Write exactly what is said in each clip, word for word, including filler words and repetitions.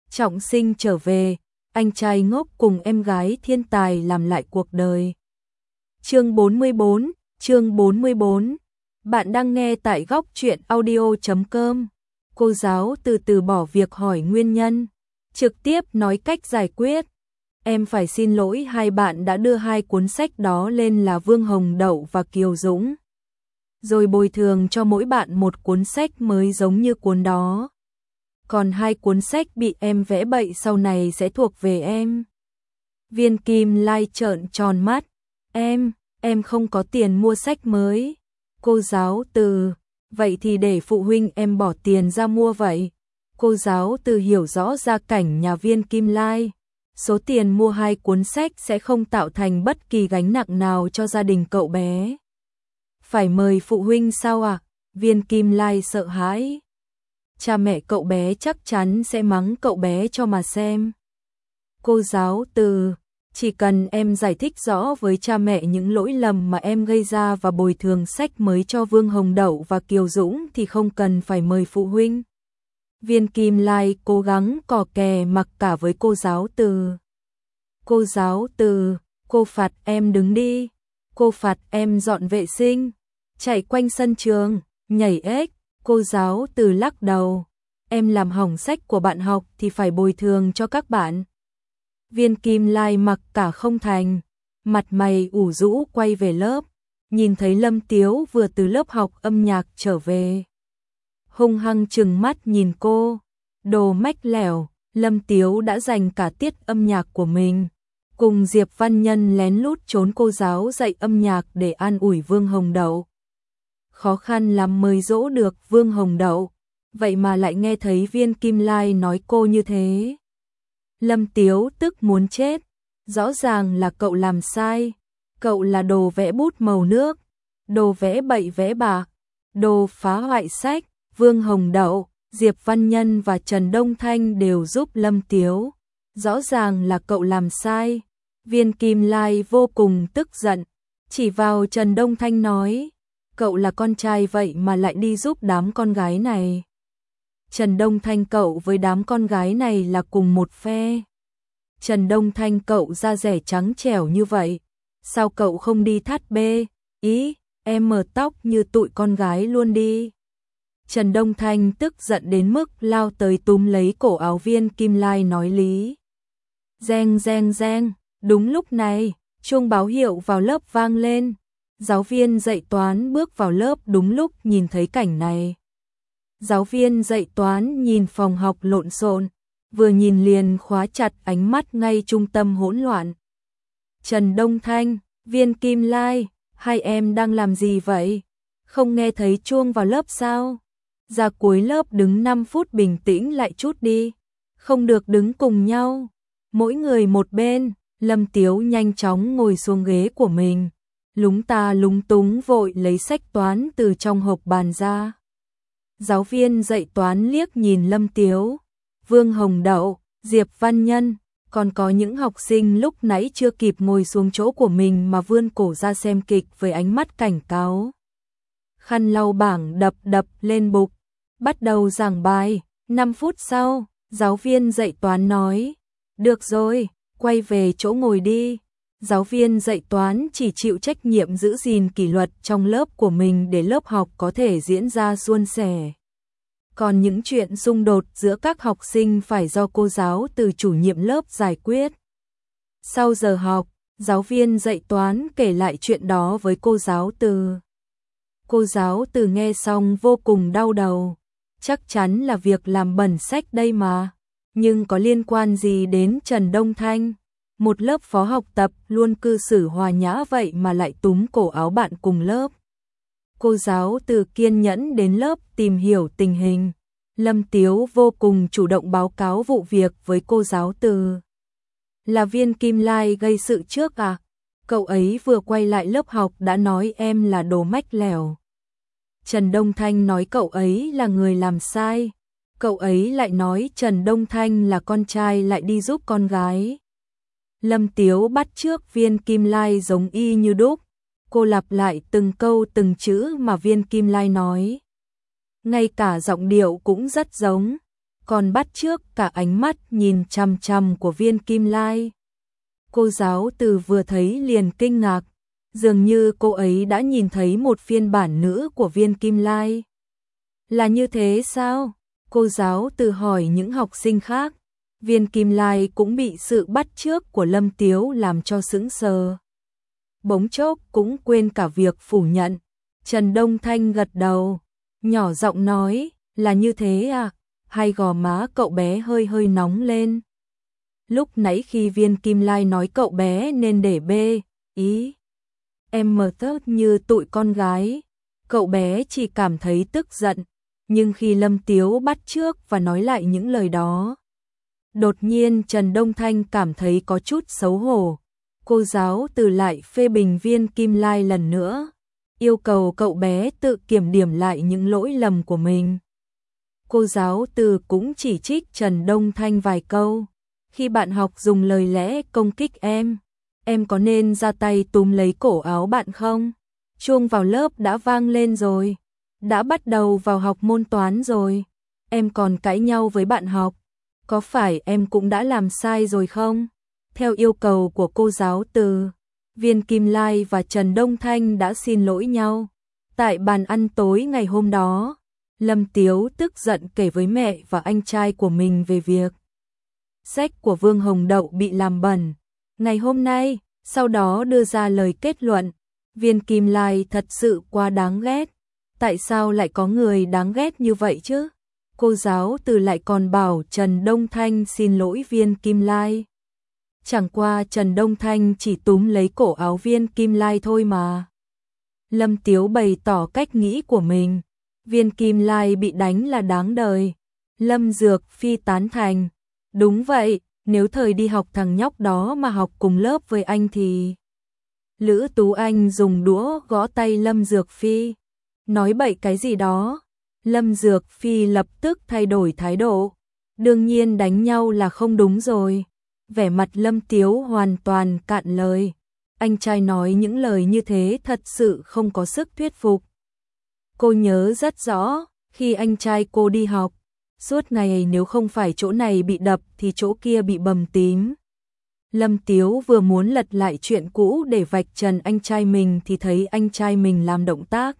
trọng sinh trở về, anh trai ngốc cùng em gái thiên tài làm lại cuộc đời. Chương bốn mươi bốn, chương bốn mươi bốn. Bạn đang nghe tại góc truyện audio chấm com. Cô giáo từ từ bỏ việc hỏi nguyên nhân, trực tiếp nói cách giải quyết. Em phải xin lỗi hai bạn đã đưa hai cuốn sách đó lên là Vương Hồng Đậu và Kiều Dũng. Rồi bồi thường cho mỗi bạn một cuốn sách mới giống như cuốn đó. Còn hai cuốn sách bị em vẽ bậy sau này sẽ thuộc về em. Viên Kim Lai trợn tròn mắt. Em, em không có tiền mua sách mới. Cô giáo Từ, vậy thì để phụ huynh em bỏ tiền ra mua vậy. Cô giáo Từ hiểu rõ gia cảnh nhà Viên Kim Lai. Số tiền mua hai cuốn sách sẽ không tạo thành bất kỳ gánh nặng nào cho gia đình cậu bé. Phải mời phụ huynh sao ạ? À? Viên Kim Lai sợ hãi. Cha mẹ cậu bé chắc chắn sẽ mắng cậu bé cho mà xem. Cô giáo Từ, chỉ cần em giải thích rõ với cha mẹ những lỗi lầm mà em gây ra và bồi thường sách mới cho Vương Hồng Đậu và Kiều Dũng thì không cần phải mời phụ huynh. Viên Kim Lai cố gắng cò kè mặc cả với cô giáo Từ. Cô giáo Từ, cô phạt em đứng đi. Cô phạt em dọn vệ sinh, chạy quanh sân trường, nhảy ếch. Cô giáo Từ lắc đầu. Em làm hỏng sách của bạn học thì phải bồi thường cho các bạn. Viên Kim Lai mặc cả không thành, mặt mày ủ rũ quay về lớp, nhìn thấy Lâm Tiếu vừa từ lớp học âm nhạc trở về. Hung hăng trừng mắt nhìn cô, đồ mách lẻo. Lâm Tiếu đã dành cả tiết âm nhạc của mình, cùng Diệp Văn Nhân lén lút trốn cô giáo dạy âm nhạc để an ủi Vương Hồng Đậu. Khó khăn lắm mới dỗ được Vương Hồng Đậu, vậy mà lại nghe thấy Viên Kim Lai nói cô như thế. Lâm Tiếu tức muốn chết, rõ ràng là cậu làm sai, cậu là đồ vẽ bút màu nước, đồ vẽ bậy vẽ bạ, đồ phá hoại sách. Vương Hồng Đậu, Diệp Văn Nhân và Trần Đông Thanh đều giúp Lâm Tiếu, rõ ràng là cậu làm sai. Viên Kim Lai vô cùng tức giận, chỉ vào Trần Đông Thanh nói, cậu là con trai vậy mà lại đi giúp đám con gái này. Trần Đông Thanh, cậu với đám con gái này là cùng một phe. Trần Đông Thanh, cậu da rẻ trắng trẻo như vậy, sao cậu không đi thắt bê, ý, em mờ tóc như tụi con gái luôn đi. Trần Đông Thanh tức giận đến mức lao tới túm lấy cổ áo Viên Kim Lai nói lý. Reng reng reng, đúng lúc này, chuông báo hiệu vào lớp vang lên. Giáo viên dạy toán bước vào lớp đúng lúc nhìn thấy cảnh này. Giáo viên dạy toán nhìn phòng học lộn xộn, vừa nhìn liền khóa chặt ánh mắt ngay trung tâm hỗn loạn. Trần Đông Thanh, Viên Kim Lai, hai em đang làm gì vậy? Không nghe thấy chuông vào lớp sao? Ra cuối lớp đứng năm phút bình tĩnh lại chút đi, không được đứng cùng nhau. Mỗi người một bên. Lâm Tiếu nhanh chóng ngồi xuống ghế của mình, lúng ta lúng túng vội lấy sách toán từ trong hộp bàn ra. Giáo viên dạy toán liếc nhìn Lâm Tiếu, Vương Hồng Đậu, Diệp Văn Nhân, còn có những học sinh lúc nãy chưa kịp ngồi xuống chỗ của mình mà vươn cổ ra xem kịch với ánh mắt cảnh cáo. Khăn lau bảng đập đập lên bục, bắt đầu giảng bài. năm phút sau, giáo viên dạy toán nói, được rồi, quay về chỗ ngồi đi. Giáo viên dạy toán chỉ chịu trách nhiệm giữ gìn kỷ luật trong lớp của mình để lớp học có thể diễn ra suôn sẻ. Còn những chuyện xung đột giữa các học sinh phải do cô giáo Từ chủ nhiệm lớp giải quyết. Sau giờ học, giáo viên dạy toán kể lại chuyện đó với cô giáo Từ. Cô giáo Từ nghe xong vô cùng đau đầu. Chắc chắn là việc làm bẩn sách đây mà. Nhưng có liên quan gì đến Trần Đông Thanh? Một lớp phó học tập luôn cư xử hòa nhã vậy mà lại túm cổ áo bạn cùng lớp. Cô giáo Từ kiên nhẫn đến lớp tìm hiểu tình hình. Lâm Tiếu vô cùng chủ động báo cáo vụ việc với cô giáo Từ. Là Viên Kim Lai gây sự trước à? Cậu ấy vừa quay lại lớp học đã nói em là đồ mách lẻo. Trần Đông Thanh nói cậu ấy là người làm sai. Cậu ấy lại nói Trần Đông Thanh là con trai lại đi giúp con gái. Lâm Tiếu bắt chước Viên Kim Lai giống y như đúc. Cô lặp lại từng câu từng chữ mà Viên Kim Lai nói. Ngay cả giọng điệu cũng rất giống. còn bắt chước cả ánh mắt nhìn chằm chằm của Viên Kim Lai. Cô giáo từ vừa thấy liền kinh ngạc, dường như cô ấy đã nhìn thấy một phiên bản nữ của Viên Kim Lai. Là như thế sao? Cô giáo từ hỏi những học sinh khác. Viên Kim Lai cũng bị sự bắt chước của Lâm Tiếu làm cho sững sờ. Bỗng chốc cũng quên cả việc phủ nhận. Trần Đông Thanh gật đầu, nhỏ giọng nói, là như thế à? Hai gò má cậu bé hơi hơi nóng lên. Lúc nãy khi Viên Kim Lai nói cậu bé nên để bê, ý. Em mờ tớt như tụi con gái. Cậu bé chỉ cảm thấy tức giận, nhưng khi Lâm Tiếu bắt chước và nói lại những lời đó, đột nhiên Trần Đông Thanh cảm thấy có chút xấu hổ. Cô giáo từ lại phê bình Viên Kim Lai lần nữa, yêu cầu cậu bé tự kiểm điểm lại những lỗi lầm của mình. Cô giáo từ cũng chỉ trích Trần Đông Thanh vài câu. Khi bạn học dùng lời lẽ công kích em, em có nên ra tay túm lấy cổ áo bạn không? Chuông vào lớp đã vang lên rồi, đã bắt đầu vào học môn toán rồi. Em còn cãi nhau với bạn học, có phải em cũng đã làm sai rồi không? Theo yêu cầu của cô giáo từ, Viên Kim Lai và Trần Đông Thanh đã xin lỗi nhau. Tại bàn ăn tối ngày hôm đó, Lâm Tiếu tức giận kể với mẹ và anh trai của mình về việc sách của Vương Hồng Đậu bị làm bẩn. Ngày hôm nay, sau đó đưa ra lời kết luận, Viên Kim Lai thật sự quá đáng ghét. Tại sao lại có người đáng ghét như vậy chứ? Cô giáo từ lại còn bảo Trần Đông Thanh xin lỗi Viên Kim Lai. Chẳng qua Trần Đông Thanh chỉ túm lấy cổ áo Viên Kim Lai thôi mà. Lâm Tiếu bày tỏ cách nghĩ của mình. Viên Kim Lai bị đánh là đáng đời. Lâm Dược Phi tán thành. Đúng vậy, nếu thời đi học thằng nhóc đó mà học cùng lớp với anh thì... Lữ Tú Anh dùng đũa gõ tay Lâm Dược Phi. Nói bậy cái gì đó. Lâm Dược Phi lập tức thay đổi thái độ. Đương nhiên đánh nhau là không đúng rồi. Vẻ mặt Lâm Tiếu hoàn toàn cạn lời. Anh trai nói những lời như thế thật sự không có sức thuyết phục. Cô nhớ rất rõ, khi anh trai cô đi học, suốt ngày nếu không phải chỗ này bị đập thì chỗ kia bị bầm tím. Lâm Tiếu vừa muốn lật lại chuyện cũ để vạch trần anh trai mình thì thấy anh trai mình làm động tác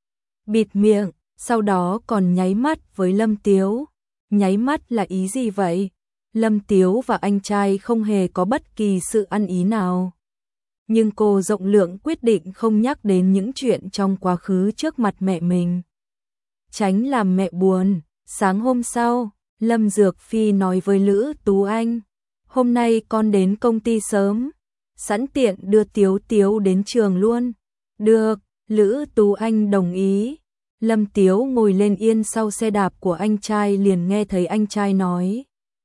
bịt miệng, sau đó còn nháy mắt với Lâm Tiếu. Nháy mắt là ý gì vậy? Lâm Tiếu và anh trai không hề có bất kỳ sự ăn ý nào. Nhưng cô rộng lượng quyết định không nhắc đến những chuyện trong quá khứ trước mặt mẹ mình. Tránh làm mẹ buồn. Sáng hôm sau, Lâm Dược Phi nói với Lữ Tú Anh, hôm nay con đến công ty sớm, sẵn tiện đưa Tiếu Tiếu đến trường luôn. Được, Lữ Tú Anh đồng ý. Lâm Tiếu ngồi lên yên sau xe đạp của anh trai liền nghe thấy anh trai nói,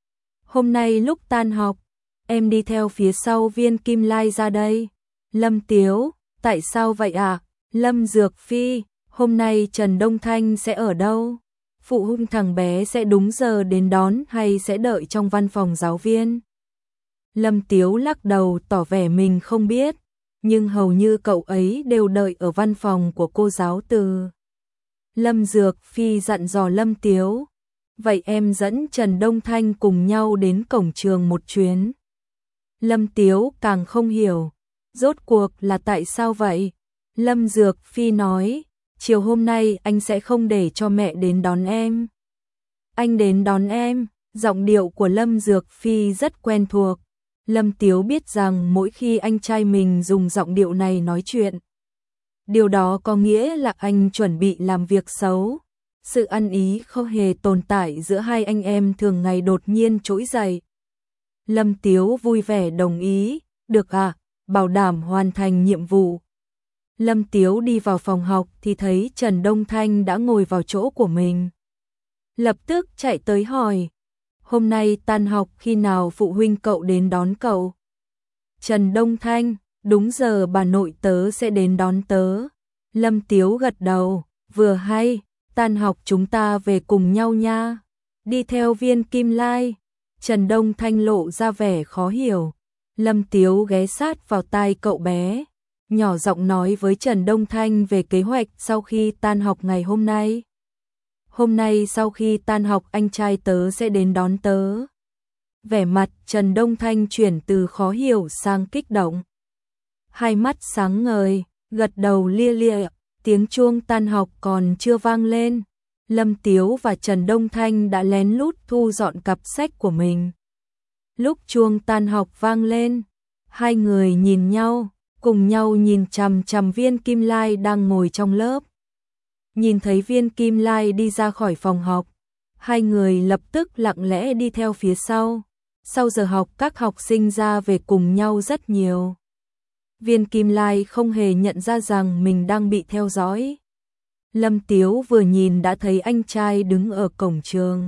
hôm nay lúc tan học, em đi theo phía sau Viên Kim Lai ra đây. Lâm Tiếu, tại sao vậy ạ? À? Lâm Dược Phi, hôm nay Trần Đông Thanh sẽ ở đâu? Phụ huynh thằng bé sẽ đúng giờ đến đón hay sẽ đợi trong văn phòng giáo viên? Lâm Tiếu lắc đầu tỏ vẻ mình không biết, nhưng hầu như cậu ấy đều đợi ở văn phòng của cô giáo từ. Lâm Dược Phi dặn dò Lâm Tiếu, vậy em dẫn Trần Đông Thanh cùng nhau đến cổng trường một chuyến. Lâm Tiếu càng không hiểu, rốt cuộc là tại sao vậy? Lâm Dược Phi nói, chiều hôm nay anh sẽ không để cho mẹ đến đón em. Anh đến đón em, giọng điệu của Lâm Dược Phi rất quen thuộc. Lâm Tiếu biết rằng mỗi khi anh trai mình dùng giọng điệu này nói chuyện, điều đó có nghĩa là anh chuẩn bị làm việc xấu. Sự ăn ý không hề tồn tại giữa hai anh em thường ngày đột nhiên trỗi dậy. Lâm Tiếu vui vẻ đồng ý, được à, bảo đảm hoàn thành nhiệm vụ. Lâm Tiếu đi vào phòng học thì thấy Trần Đông Thanh đã ngồi vào chỗ của mình. Lập tức chạy tới hỏi, hôm nay tan học khi nào phụ huynh cậu đến đón cậu? Trần Đông Thanh, đúng giờ bà nội tớ sẽ đến đón tớ. Lâm Tiếu gật đầu, vừa hay, tan học chúng ta về cùng nhau nha. Đi theo Viên Kim Lai. Trần Đông Thanh lộ ra vẻ khó hiểu. Lâm Tiếu ghé sát vào tai cậu bé, nhỏ giọng nói với Trần Đông Thanh về kế hoạch sau khi tan học ngày hôm nay. Hôm nay sau khi tan học anh trai tớ sẽ đến đón tớ. Vẻ mặt Trần Đông Thanh chuyển từ khó hiểu sang kích động. Hai mắt sáng ngời, gật đầu lia lịa, tiếng chuông tan học còn chưa vang lên. Lâm Tiếu và Trần Đông Thanh đã lén lút thu dọn cặp sách của mình. Lúc chuông tan học vang lên, hai người nhìn nhau, cùng nhau nhìn chằm chằm Viên Kim Lai đang ngồi trong lớp. Nhìn thấy Viên Kim Lai đi ra khỏi phòng học, hai người lập tức lặng lẽ đi theo phía sau. Sau giờ học các học sinh ra về cùng nhau rất nhiều. Viên Kim Lai không hề nhận ra rằng mình đang bị theo dõi. Lâm Tiếu vừa nhìn đã thấy anh trai đứng ở cổng trường.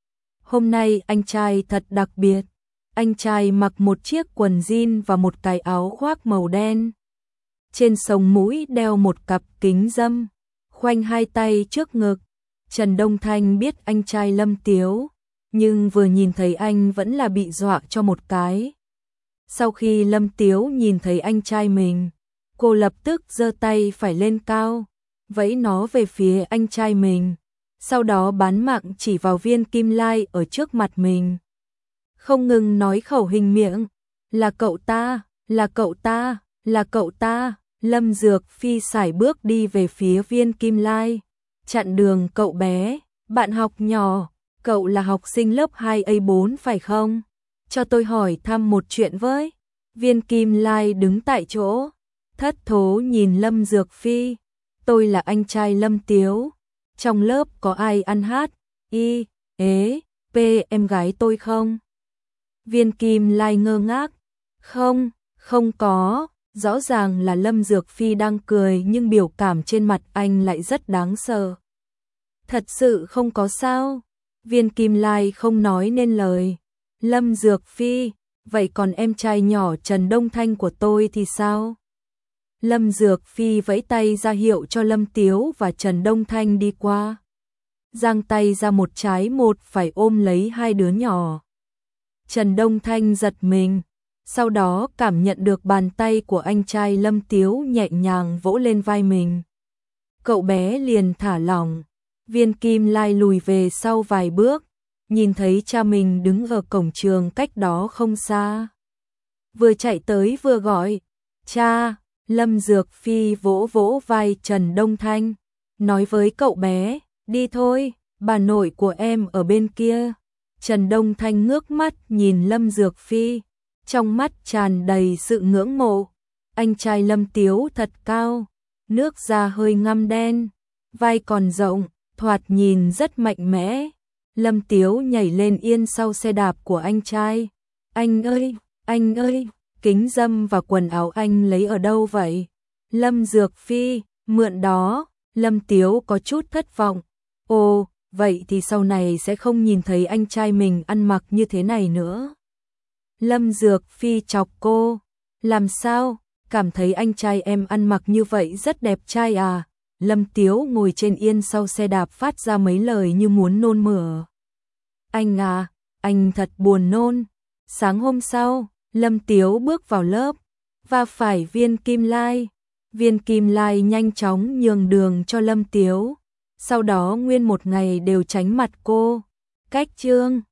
Hôm nay anh trai thật đặc biệt. Anh trai mặc một chiếc quần jean và một cái áo khoác màu đen. Trên sống mũi đeo một cặp kính râm, khoanh hai tay trước ngực. Trần Đông Thanh biết anh trai Lâm Tiếu, nhưng vừa nhìn thấy anh vẫn là bị dọa cho một cái. Sau khi Lâm Tiếu nhìn thấy anh trai mình, cô lập tức giơ tay phải lên cao, vẫy nó về phía anh trai mình, sau đó bán mạng chỉ vào Viên Kim Lai ở trước mặt mình. Không ngừng nói khẩu hình miệng, là cậu ta, là cậu ta, là cậu ta. Lâm Dược Phi sải bước đi về phía Viên Kim Lai, chặn đường cậu bé, bạn học nhỏ, cậu là học sinh lớp hai A bốn phải không? Cho tôi hỏi thăm một chuyện với. Viên Kim Lai đứng tại chỗ, thất thố nhìn Lâm Dược Phi. Tôi là anh trai Lâm Tiếu. Trong lớp có ai ăn hát, y, ế, p em gái tôi không? Viên Kim Lai ngơ ngác. Không, không có. Rõ ràng là Lâm Dược Phi đang cười nhưng biểu cảm trên mặt anh lại rất đáng sợ. Thật sự không có sao? Viên Kim Lai không nói nên lời. Lâm Dược Phi, vậy còn em trai nhỏ Trần Đông Thanh của tôi thì sao? Lâm Dược Phi vẫy tay ra hiệu cho Lâm Tiếu và Trần Đông Thanh đi qua. Giang tay ra một trái một phải ôm lấy hai đứa nhỏ. Trần Đông Thanh giật mình, sau đó cảm nhận được bàn tay của anh trai Lâm Tiếu nhẹ nhàng vỗ lên vai mình. Cậu bé liền thả lỏng. Viên Kim Lai lùi về sau vài bước, nhìn thấy cha mình đứng ở cổng trường cách đó không xa. Vừa chạy tới vừa gọi, cha. Lâm Dược Phi vỗ vỗ vai Trần Đông Thanh, nói với cậu bé, đi thôi, bà nội của em ở bên kia. Trần Đông Thanh ngước mắt nhìn Lâm Dược Phi, trong mắt tràn đầy sự ngưỡng mộ. Anh trai Lâm Tiếu thật cao, nước da hơi ngăm đen, vai còn rộng, thoạt nhìn rất mạnh mẽ. Lâm Tiếu nhảy lên yên sau xe đạp của anh trai. Anh ơi, anh ơi, kính râm và quần áo anh lấy ở đâu vậy? Lâm Dược Phi, mượn đó. Lâm Tiếu có chút thất vọng. Ồ, vậy thì sau này sẽ không nhìn thấy anh trai mình ăn mặc như thế này nữa. Lâm Dược Phi chọc cô. Làm sao? Cảm thấy anh trai em ăn mặc như vậy rất đẹp trai à? Lâm Tiếu ngồi trên yên sau xe đạp phát ra mấy lời như muốn nôn mửa. Anh à, anh thật buồn nôn. Sáng hôm sau, Lâm Tiếu bước vào lớp, và phải Viên Kim Lai. Viên Kim Lai nhanh chóng nhường đường cho Lâm Tiếu, sau đó nguyên một ngày đều tránh mặt cô. Cách chương